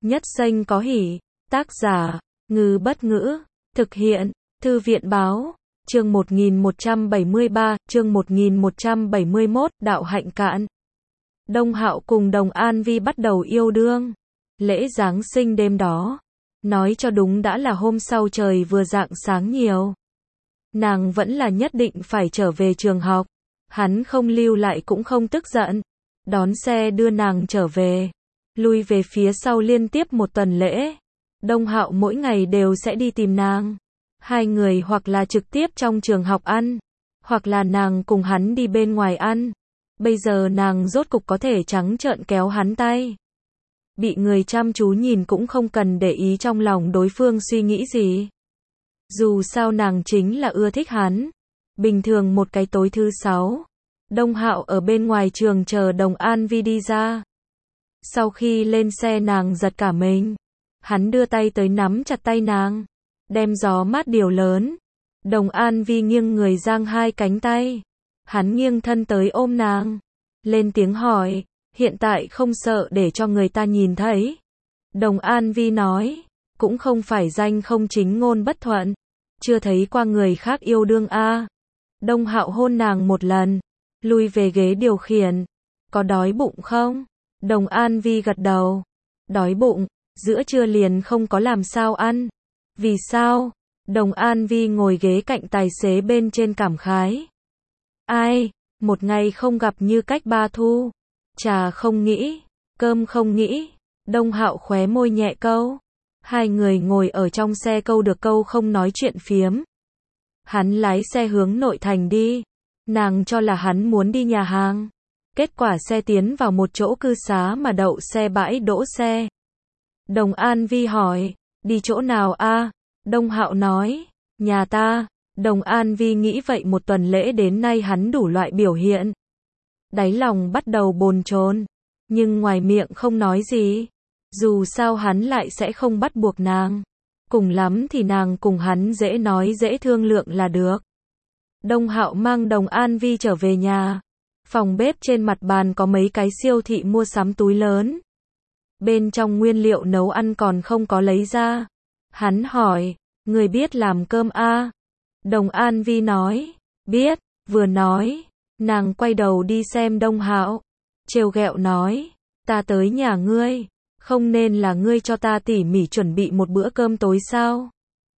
Nhất xanh có hỉ. Tác giả, Ngư Bất Ngữ. Thực hiện, Thư viện Báo. Chương 1173, chương 1171, đạo hạnh cạn. Đông Hạo cùng Đồng An Vi bắt đầu yêu đương. Lễ Giáng sinh đêm đó, nói cho đúng đã là hôm sau trời vừa rạng sáng nhiều. Nàng vẫn là nhất định phải trở về trường học. Hắn không lưu lại cũng không tức giận. Đón xe đưa nàng trở về. Lui về phía sau liên tiếp một tuần lễ. Đông Hạo mỗi ngày đều sẽ đi tìm nàng. Hai người hoặc là trực tiếp trong trường học ăn, hoặc là nàng cùng hắn đi bên ngoài ăn. Bây giờ nàng rốt cục có thể trắng trợn kéo hắn tay. Bị người chăm chú nhìn cũng không cần để ý trong lòng đối phương suy nghĩ gì. Dù sao nàng chính là ưa thích hắn. Bình thường một cái tối thứ sáu, Đông Hạo ở bên ngoài trường chờ Đồng An Vi đi ra. Sau khi lên xe nàng giật cả mình. Hắn đưa tay tới nắm chặt tay nàng, đem gió mát điều lớn. Đồng An Vi nghiêng người giang hai cánh tay. Hắn nghiêng thân tới ôm nàng. Lên tiếng hỏi, hiện tại không sợ để cho người ta nhìn thấy. Đồng An Vi nói, cũng không phải danh không chính ngôn bất thuận. Chưa thấy qua người khác yêu đương a. Đông Hạo hôn nàng một lần, lui về ghế điều khiển. Có đói bụng không? Đồng An Vi gật đầu. Đói bụng, giữa trưa liền không có làm sao ăn. Vì sao? Đồng An Vi ngồi ghế cạnh tài xế bên trên cảm khái. Ai, một ngày không gặp như cách ba thu. Trà không nghĩ, cơm không nghĩ. Đông Hạo khóe môi nhẹ câu. Hai người ngồi ở trong xe câu được câu không nói chuyện phiếm. Hắn lái xe hướng nội thành đi. Nàng cho là hắn muốn đi nhà hàng. Kết quả xe tiến vào một chỗ cư xá mà đậu xe bãi đỗ xe. Đồng An Vi hỏi, đi chỗ nào a? Đông Hạo nói, nhà ta. Đồng An Vi nghĩ vậy một tuần lễ đến nay hắn đủ loại biểu hiện. Đáy lòng bắt đầu bồn chồn, nhưng ngoài miệng không nói gì. Dù sao hắn lại sẽ không bắt buộc nàng. Cùng lắm thì nàng cùng hắn dễ nói dễ thương lượng là được. Đông Hạo mang Đồng An Vi trở về nhà. Phòng bếp trên mặt bàn có mấy cái siêu thị mua sắm túi lớn. Bên trong nguyên liệu nấu ăn còn không có lấy ra. Hắn hỏi, người biết làm cơm a? Đồng An Vi nói, biết. Vừa nói, nàng quay đầu đi xem Đông Hạo. Trêu ghẹo nói, ta tới nhà ngươi, không nên là ngươi cho ta tỉ mỉ chuẩn bị một bữa cơm tối sao?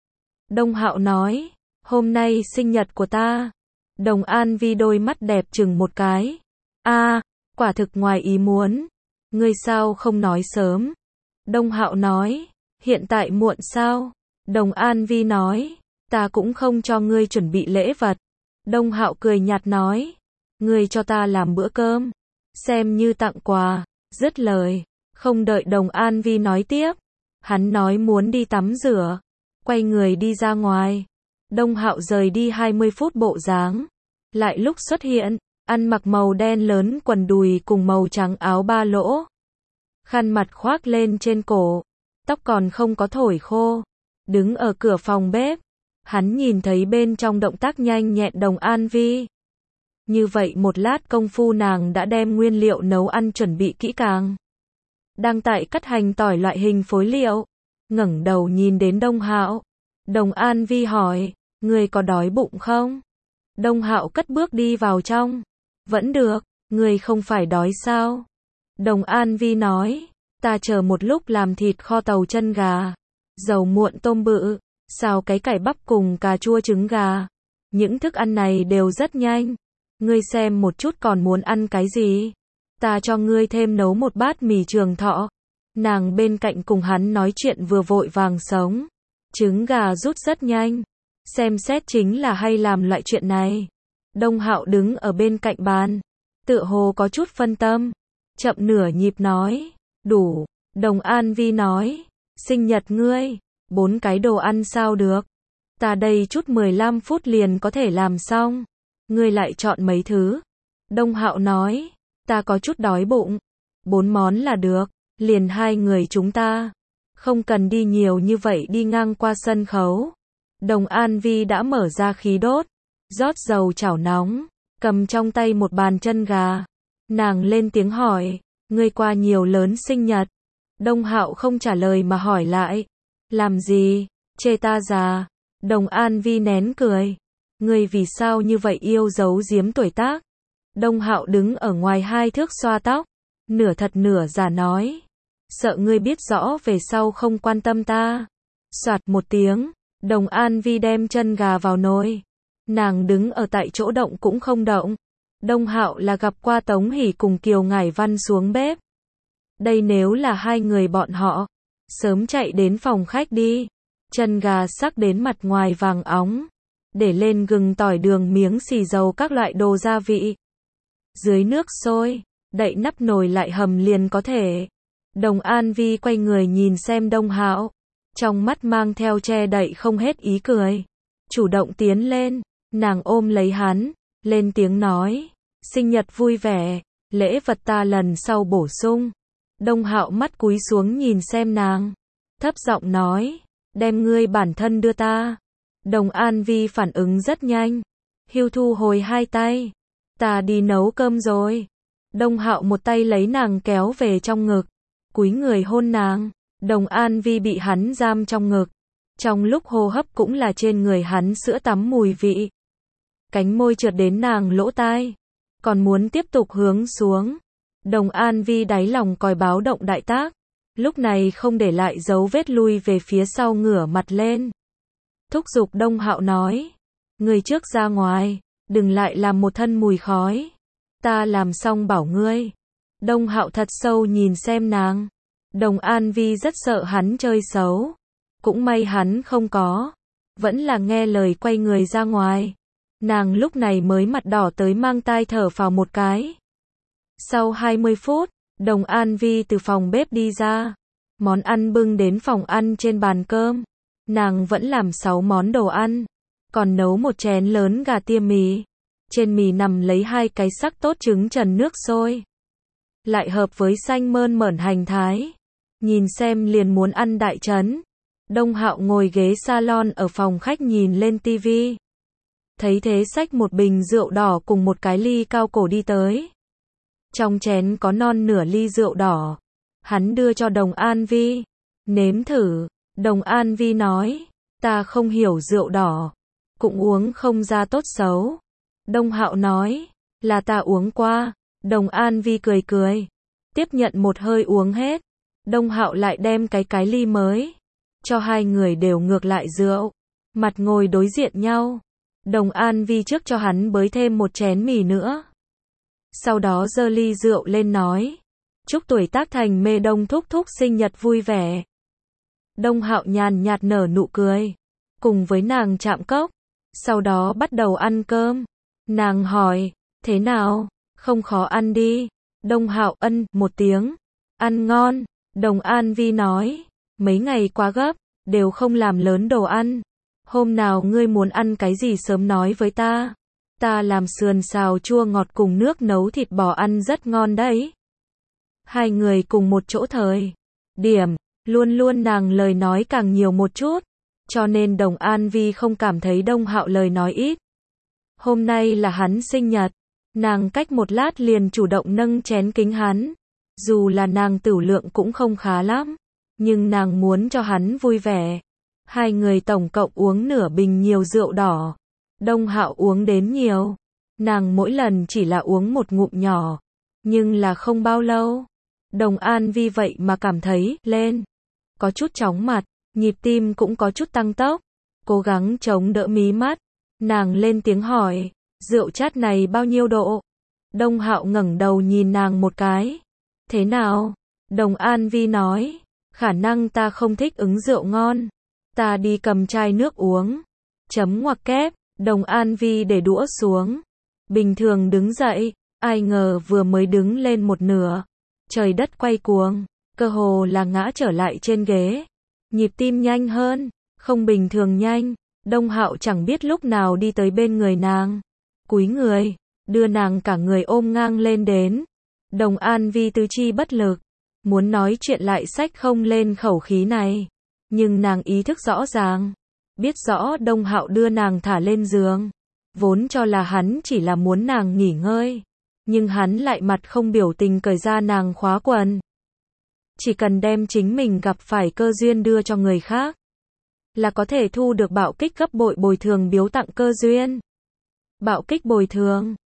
Đông Hạo nói, hôm nay sinh nhật của ta. Đồng An Vi đôi mắt đẹp chừng một cái. A, quả thực ngoài ý muốn. Ngươi sao không nói sớm? Đông Hạo nói, hiện tại muộn sao? Đồng An Vi nói, ta cũng không cho ngươi chuẩn bị lễ vật. Đông Hạo cười nhạt nói, ngươi cho ta làm bữa cơm, xem như tặng quà. Dứt lời, không đợi Đồng An Vi nói tiếp, hắn nói muốn đi tắm rửa, quay người đi ra ngoài. Đông Hạo rời đi 20 phút bộ dáng, lại lúc xuất hiện, ăn mặc màu đen lớn quần đùi cùng màu trắng áo ba lỗ. Khăn mặt khoác lên trên cổ, tóc còn không có thổi khô. Đứng ở cửa phòng bếp, hắn nhìn thấy bên trong động tác nhanh nhẹn Đồng An Vi. Như vậy một lát công phu nàng đã đem nguyên liệu nấu ăn chuẩn bị kỹ càng. Đang tại cắt hành tỏi loại hình phối liệu, ngẩng đầu nhìn đến Đông Hạo. Đồng An Vi hỏi, người có đói bụng không? Đông Hạo cất bước đi vào trong. Vẫn được, người không phải đói sao? Đồng An Vi nói, ta chờ một lúc làm thịt kho tàu chân gà, dầu muộn tôm bự, xào cái cải bắp cùng cà chua trứng gà. Những thức ăn này đều rất nhanh. Ngươi xem một chút còn muốn ăn cái gì? Ta cho ngươi thêm nấu một bát mì Trường Thọ. Nàng bên cạnh cùng hắn nói chuyện vừa vội vàng sống. Trứng gà rút rất nhanh. Xem xét chính là hay làm loại chuyện này. Đông Hạo đứng ở bên cạnh bàn, tựa hồ có chút phân tâm. Chậm nửa nhịp nói, đủ. Đồng An Vi nói, sinh nhật ngươi, 4 cái đồ ăn sao được? Ta đây chút 15 phút liền có thể làm xong. Ngươi lại chọn mấy thứ? Đông Hạo nói, ta có chút đói bụng. 4 món là được, liền 2 người chúng ta. Không cần đi nhiều như vậy đi ngang qua sân khấu. Đồng An Vi đã mở ra khí đốt, rót dầu chảo nóng, cầm trong tay một bàn chân gà. Nàng lên tiếng hỏi, ngươi qua nhiều lớn sinh nhật? Đông Hạo không trả lời mà hỏi lại. Làm gì? Chê ta già. Đồng An Vi nén cười. Ngươi vì sao như vậy yêu giấu giếm tuổi tác? Đông Hạo đứng ở ngoài 2 thước xoa tóc. Nửa thật nửa giả nói. Sợ ngươi biết rõ về sau không quan tâm ta. Soạt một tiếng. Đồng An Vi đem chân gà vào nồi. Nàng đứng ở tại chỗ động cũng không động. Đông Hạo là gặp qua Tống Hỷ cùng Kiều Ngải Văn xuống bếp. Đây nếu là 2 người bọn họ, sớm chạy đến phòng khách đi. Chân gà sắc đến mặt ngoài vàng óng, để lên gừng tỏi đường miếng xì dầu các loại đồ gia vị. Dưới nước sôi, đậy nắp nồi lại hầm liền có thể. Đồng An Vi quay người nhìn xem Đông Hạo, trong mắt mang theo che đậy không hết ý cười. Chủ động tiến lên, nàng ôm lấy hắn, lên tiếng nói, sinh nhật vui vẻ, lễ vật ta lần sau bổ sung. Đông Hạo mắt cúi xuống nhìn xem nàng, thấp giọng nói, đem ngươi bản thân đưa ta. Đồng An Vi phản ứng rất nhanh, Hưu thu hồi 2 tay, ta đi nấu cơm rồi. Đông Hạo một tay lấy nàng kéo về trong ngực, cúi người hôn nàng. Đồng An Vi bị hắn giam trong ngực, trong lúc hô hấp cũng là trên người hắn sữa tắm mùi vị. Cánh môi trượt đến nàng lỗ tai, còn muốn tiếp tục hướng xuống. Đồng An Vi đáy lòng còi báo động đại tác, lúc này không để lại dấu vết lui về phía sau ngửa mặt lên. Thúc giục Đông Hạo nói, ngươi trước ra ngoài, đừng lại làm một thân mùi khói. Ta làm xong bảo ngươi. Đông Hạo thật sâu nhìn xem nàng. Đồng An Vi rất sợ hắn chơi xấu. Cũng may hắn không có. Vẫn là nghe lời quay người ra ngoài. Nàng lúc này mới mặt đỏ tới mang tai thở phào một cái. Sau 20 phút, Đồng An Vi từ phòng bếp đi ra. Món ăn bưng đến phòng ăn trên bàn cơm. Nàng vẫn làm 6 món đồ ăn. Còn nấu một chén lớn gà tiêm mì. Trên mì nằm lấy 2 cái sắc tốt trứng trần nước sôi. Lại hợp với xanh mơn mởn hành thái. Nhìn xem liền muốn ăn đại trấn. Đông Hạo ngồi ghế salon ở phòng khách nhìn lên tivi. Thấy thế xách một bình rượu đỏ cùng một cái ly cao cổ đi tới. Trong chén có non nửa ly rượu đỏ. Hắn đưa cho Đồng An Vi. Nếm thử. Đồng An Vi nói, ta không hiểu rượu đỏ. Cũng uống không ra tốt xấu. Đông Hạo nói, là ta uống qua. Đồng An Vi cười cười. Tiếp nhận một hơi uống hết. Đông Hạo lại đem cái ly mới. Cho 2 người đều ngược lại rượu. Mặt ngồi đối diện nhau. Đồng An Vi trước cho hắn bới thêm một chén mì nữa. Sau đó giơ ly rượu lên nói. Chúc tuổi tác thành mê Đông thúc thúc sinh nhật vui vẻ. Đông Hạo nhàn nhạt nở nụ cười. Cùng với nàng chạm cốc. Sau đó bắt đầu ăn cơm. Nàng hỏi, thế nào? Không khó ăn đi. Đông Hạo ân một tiếng. Ăn ngon. Đồng An Vi nói, mấy ngày quá gấp, đều không làm lớn đồ ăn. Hôm nào ngươi muốn ăn cái gì sớm nói với ta. Ta làm sườn xào chua ngọt cùng nước nấu thịt bò ăn rất ngon đấy. 2 người cùng một chỗ thời điểm, luôn luôn nàng lời nói càng nhiều một chút. Cho nên Đồng An Vi không cảm thấy Đông Hạo lời nói ít. Hôm nay là hắn sinh nhật. Nàng cách một lát liền chủ động nâng chén kính hắn. Dù là nàng tửu lượng cũng không khá lắm. Nhưng nàng muốn cho hắn vui vẻ. 2 người tổng cộng uống nửa bình nhiều rượu đỏ. Đông Hạo uống đến nhiều. Nàng mỗi lần chỉ là uống một ngụm nhỏ. Nhưng là không bao lâu. Đồng An Vi vậy mà cảm thấy lên. Có chút chóng mặt. Nhịp tim cũng có chút tăng tốc. Cố gắng chống đỡ mí mắt. Nàng lên tiếng hỏi. Rượu chát này bao nhiêu độ? Đông Hạo ngẩng đầu nhìn nàng một cái. Thế nào? Đồng An Vi nói. Khả năng ta không thích ứng rượu ngon. Ta đi cầm chai nước uống. Chấm ngoặc kép. Đồng An Vi để đũa xuống. Bình thường đứng dậy. Ai ngờ vừa mới đứng lên một nửa. Trời đất quay cuồng. Cơ hồ là ngã trở lại trên ghế. Nhịp tim nhanh hơn. Không bình thường nhanh. Đông Hạo chẳng biết lúc nào đi tới bên người nàng. Cúi người. Đưa nàng cả người ôm ngang lên đến. Đồng An Vi tứ chi bất lực. Muốn nói chuyện lại xách không lên khẩu khí này. Nhưng nàng ý thức rõ ràng. Biết rõ Đông Hạo đưa nàng thả lên giường. Vốn cho là hắn chỉ là muốn nàng nghỉ ngơi. Nhưng hắn lại mặt không biểu tình cởi ra nàng khóa quần. Chỉ cần đem chính mình gặp phải cơ duyên đưa cho người khác, là có thể thu được bạo kích gấp bội bồi thường biếu tặng cơ duyên. Bạo kích bồi thường